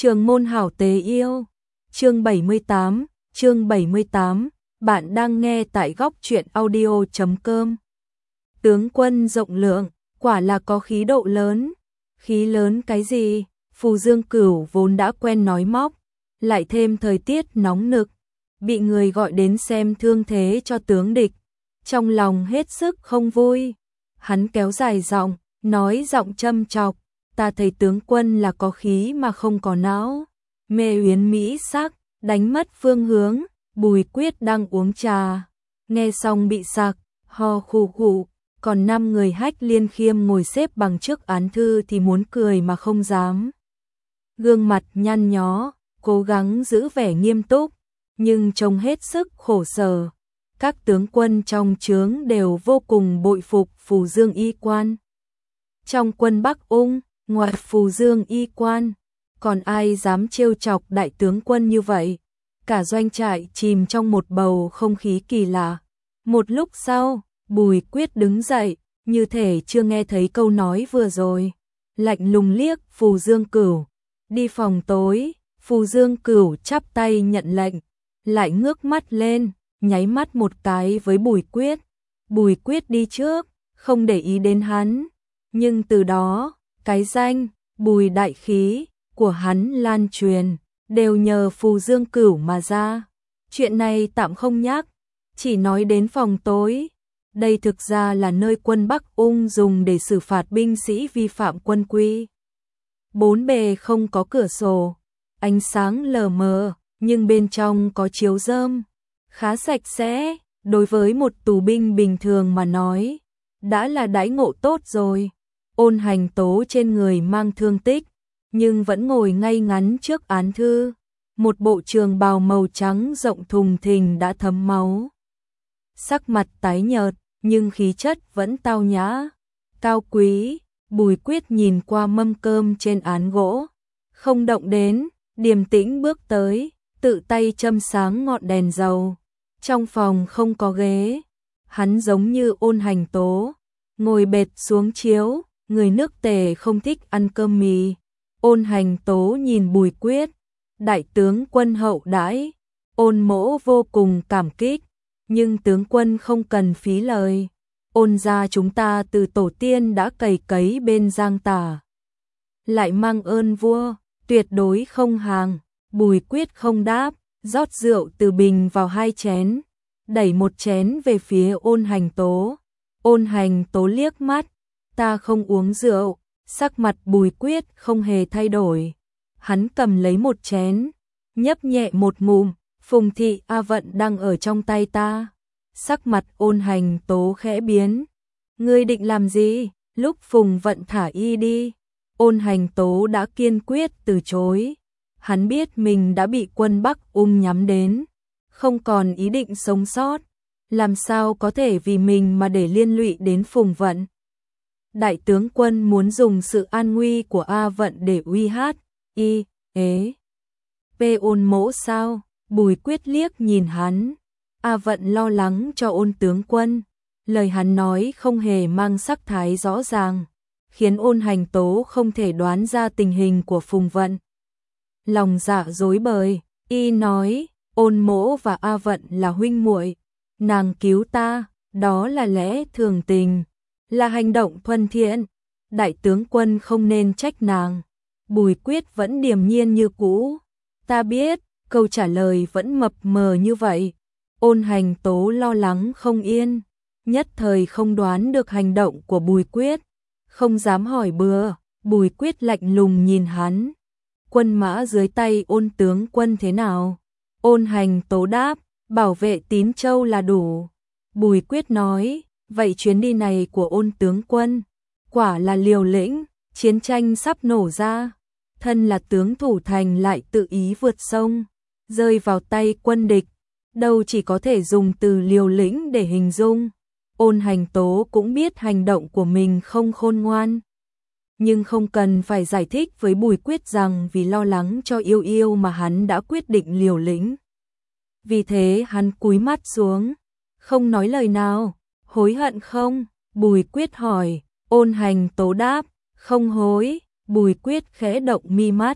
Trường môn hảo tế yêu, chương 78, bạn đang nghe tại góc truyện audio.com. Tướng quân rộng lượng, quả là có khí độ lớn. Khí lớn cái gì? Phù Dương Cửu vốn đã quen nói móc, lại thêm thời tiết nóng nực, bị người gọi đến xem thương thế cho tướng địch, trong lòng hết sức không vui. Hắn kéo dài giọng, nói giọng châm chọc, ta thấy tướng quân là có khí mà không có não. Mê Uyên mỹ sắc, đánh mất phương hướng. Bùi Quyết đang uống trà, nghe xong bị sặc, ho khụ khụ. Còn 5 người Hách Liên Khiêm ngồi xếp bằng trước án thư thì muốn cười mà không dám. Gương mặt nhăn nhó, cố gắng giữ vẻ nghiêm túc, nhưng trông hết sức khổ sở. Các tướng quân trong trướng đều vô cùng bội phục Phù Dương y quan. Trong quân Bắc Ung, ngoài Phù Dương y quan, còn ai dám trêu chọc đại tướng quân như vậy? Cả doanh trại chìm trong một bầu không khí kỳ lạ. Một lúc sau, Bùi Quyết đứng dậy, như thể chưa nghe thấy câu nói vừa rồi. Lạnh lùng liếc Phù Dương Cửu. Đi phòng tối. Phù Dương Cửu chắp tay nhận lệnh, lại ngước mắt lên, nháy mắt một cái với Bùi Quyết. Bùi Quyết đi trước, không để ý đến hắn. Nhưng từ đó, cái danh Bùi đại khí của hắn lan truyền, đều nhờ Phù Dương Cửu mà ra. Chuyện này tạm không nhắc, chỉ nói đến phòng tối. Đây thực ra là nơi quân Bắc Ung dùng để xử phạt binh sĩ vi phạm quân quy. Bốn bề không có cửa sổ, ánh sáng lờ mờ, nhưng bên trong có chiếu rơm, khá sạch sẽ. Đối với một tù binh bình thường mà nói, đã là đãi ngộ tốt rồi. Ôn Hành Tố trên người mang thương tích, nhưng vẫn ngồi ngay ngắn trước án thư. Một bộ trường bào màu trắng rộng thùng thình đã thấm máu. Sắc mặt tái nhợt, nhưng khí chất vẫn tao nhã, cao quý. Bùi Quyết nhìn qua mâm cơm trên án gỗ, không động đến, điềm tĩnh bước tới, tự tay châm sáng ngọn đèn dầu. Trong phòng không có ghế, hắn giống như Ôn Hành Tố, ngồi bệt xuống chiếu. Người nước Tề không thích ăn cơm mì. Ôn Hành Tố nhìn Bùi Quyết, đại tướng quân hậu đãi, Ôn mỗ vô cùng cảm kích, nhưng tướng quân không cần phí lời. Ôn gia chúng ta từ tổ tiên đã cày cấy bên Giang Tả, lại mang ơn vua, tuyệt đối không hàng. Bùi Quyết không đáp, rót rượu từ bình vào 2 chén, đẩy một chén về phía Ôn Hành Tố. Ôn Hành Tố liếc mắt, ta không uống rượu. Sắc mặt Bùi Quyết không hề thay đổi. Hắn cầm lấy một chén, nhấp nhẹ một ngụm, Phùng thị A Vận đang ở trong tay ta. Sắc mặt Ôn Hành Tố khẽ biến. Ngươi định làm gì? Lúc Phùng Vận thả y đi, Ôn Hành Tố đã kiên quyết từ chối. Hắn biết mình đã bị quân Bắc Ung nhắm đến, không còn ý định sống sót. Làm sao có thể vì mình mà để liên lụy đến Phùng Vận? Đại tướng quân muốn dùng sự an nguy của A Vận để uy hát y ế p Ôn mỗ sao? Bùi Quyết liếc nhìn hắn. A Vận lo lắng cho Ôn tướng quân. Lời hắn nói không hề mang sắc thái rõ ràng, khiến Ôn Hành Tố không thể đoán ra tình hình của Phùng Vận. Lòng dạ rối bời, y nói, Ôn mỗ và A Vận là huynh muội, nàng cứu ta, đó là lẽ thường tình, là hành động thuần thiện. Đại tướng quân không nên trách nàng. Bùi Quyết vẫn điềm nhiên như cũ. Ta biết. Câu trả lời vẫn mập mờ như vậy. Ôn Hành Tố lo lắng không yên, nhất thời không đoán được hành động của Bùi Quyết, không dám hỏi bừa. Bùi Quyết lạnh lùng nhìn hắn. Quân mã dưới tay Ôn tướng quân thế nào? Ôn Hành Tố đáp, bảo vệ Tín Châu là đủ. Bùi Quyết nói, vậy chuyến đi này của Ôn tướng quân quả là liều lĩnh, chiến tranh sắp nổ ra, thân là tướng thủ thành lại tự ý vượt sông, rơi vào tay quân địch, đâu chỉ có thể dùng từ liều lĩnh để hình dung. Ôn Hành Tố cũng biết hành động của mình không khôn ngoan, nhưng không cần phải giải thích với Bùi Quyết rằng vì lo lắng cho yêu yêu mà hắn đã quyết định liều lĩnh. Vì thế hắn cúi mắt xuống, không nói lời nào. Hối hận không? Bùi Quyết hỏi. Ôn Hành Tố đáp, không hối. Bùi Quyết khẽ động mi mắt,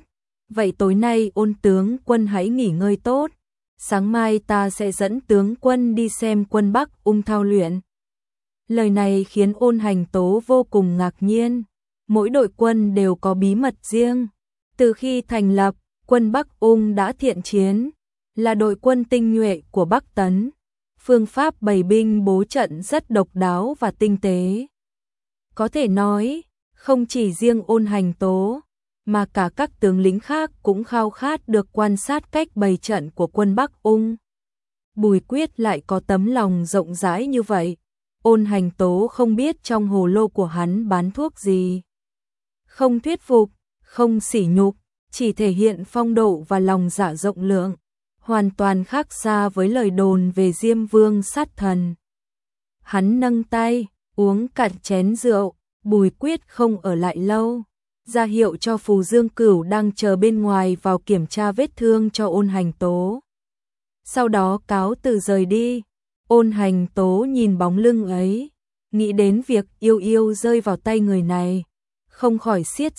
Vậy tối nay Ôn tướng quân hãy nghỉ ngơi tốt, sáng mai ta sẽ dẫn tướng quân đi xem quân Bắc Ung thao luyện. Lời này khiến Ôn Hành Tố vô cùng ngạc nhiên, mỗi đội quân đều có bí mật riêng. Từ khi thành lập, quân Bắc Ung đã thiện chiến, là đội quân tinh nhuệ của Bắc Tấn. Phương pháp bày binh bố trận rất độc đáo và tinh tế. Có thể nói, không chỉ riêng Ôn Hành Tố, mà cả các tướng lĩnh khác cũng khao khát được quan sát cách bày trận của quân Bắc Ung. Bùi Quyết lại có tấm lòng rộng rãi như vậy. Ôn Hành Tố không biết trong hồ lô của hắn bán thuốc gì. Không thuyết phục, không sỉ nhục, chỉ thể hiện phong độ và lòng dạ rộng lượng, hoàn toàn khác xa với lời đồn về Diêm Vương sát thần. Hắn nâng tay, uống cạn chén rượu, Bùi Quyết không ở lại lâu, ra hiệu cho Phù Dương Cửu đang chờ bên ngoài vào kiểm tra vết thương cho Ôn Hành Tố. Sau đó cáo từ rời đi. Ôn Hành Tố nhìn bóng lưng ấy, nghĩ đến việc yêu yêu rơi vào tay người này, không khỏi siết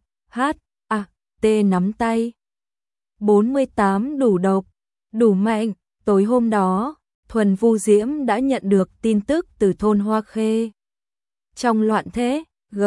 t nắm tay. 48 đủ độc, đủ mạnh. Tối hôm đó, Thuần Vu Diễm đã nhận được tin tức từ thôn Hoa Khê. Trong loạn thế,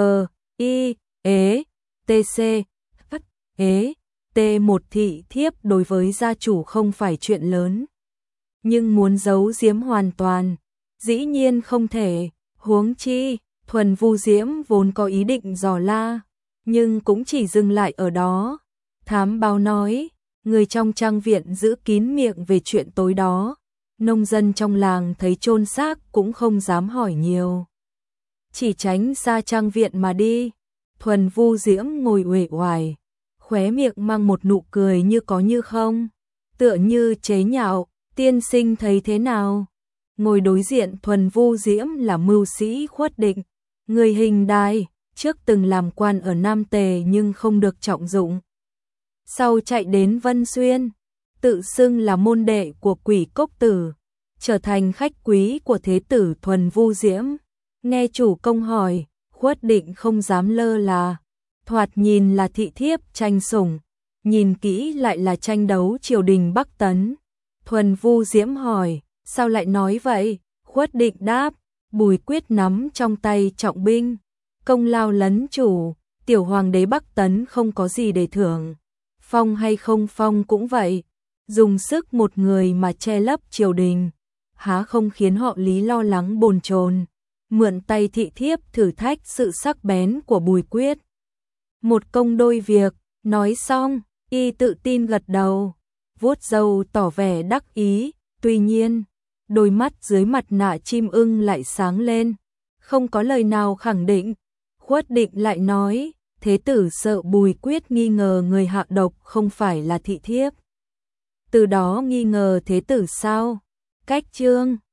một thị thiếp đối với gia chủ không phải chuyện lớn. Nhưng muốn giấu giếm hoàn toàn, dĩ nhiên không thể, huống chi, Thuần Vu Diễm vốn có ý định dò la, nhưng cũng chỉ dừng lại ở đó. Thám báo nói, người trong trang viện giữ kín miệng về chuyện tối đó, nông dân trong làng thấy chôn xác cũng không dám hỏi nhiều, chỉ tránh xa trang viện mà đi. Thuần Vu Diễm ngồi uể oải, khóe miệng mang một nụ cười như có như không, tựa như chế nhạo. Tiên sinh thấy thế nào? Ngồi đối diện Thuần Vu Diễm là mưu sĩ Khuất Định, người hình đài, trước từng làm quan ở Nam Tề nhưng không được trọng dụng. Sau chạy đến Vân Xuyên, tự xưng là môn đệ của Quỷ Cốc Tử, trở thành khách quý của thế tử Thuần Vu Diễm. Nghe chủ công hỏi, Khuất Định không dám lơ là, thoạt nhìn là thị thiếp tranh sủng, nhìn kỹ lại là tranh đấu triều đình Bắc Tấn. Thuần Vu Diễm hỏi, sao lại nói vậy? Khuất Định đáp, Bùi Quyết nắm trong tay trọng binh, công lao lấn chủ, tiểu hoàng đế Bắc Tấn không có gì để thưởng, phong hay không phong cũng vậy, dùng sức một người mà che lấp triều đình, há không khiến họ Lý lo lắng bồn chồn, mượn tay thị thiếp thử thách sự sắc bén của Bùi Quyết. Một công đôi việc, nói xong, y tự tin gật đầu, vuốt râu tỏ vẻ đắc ý, tuy nhiên, đôi mắt dưới mặt nạ chim ưng lại sáng lên, không có lời nào khẳng định. Khuất Định lại nói, thế tử sợ Bùi Quyết nghi ngờ người hạ độc không phải là thị thiếp, từ đó nghi ngờ thế tử sao? Cách chương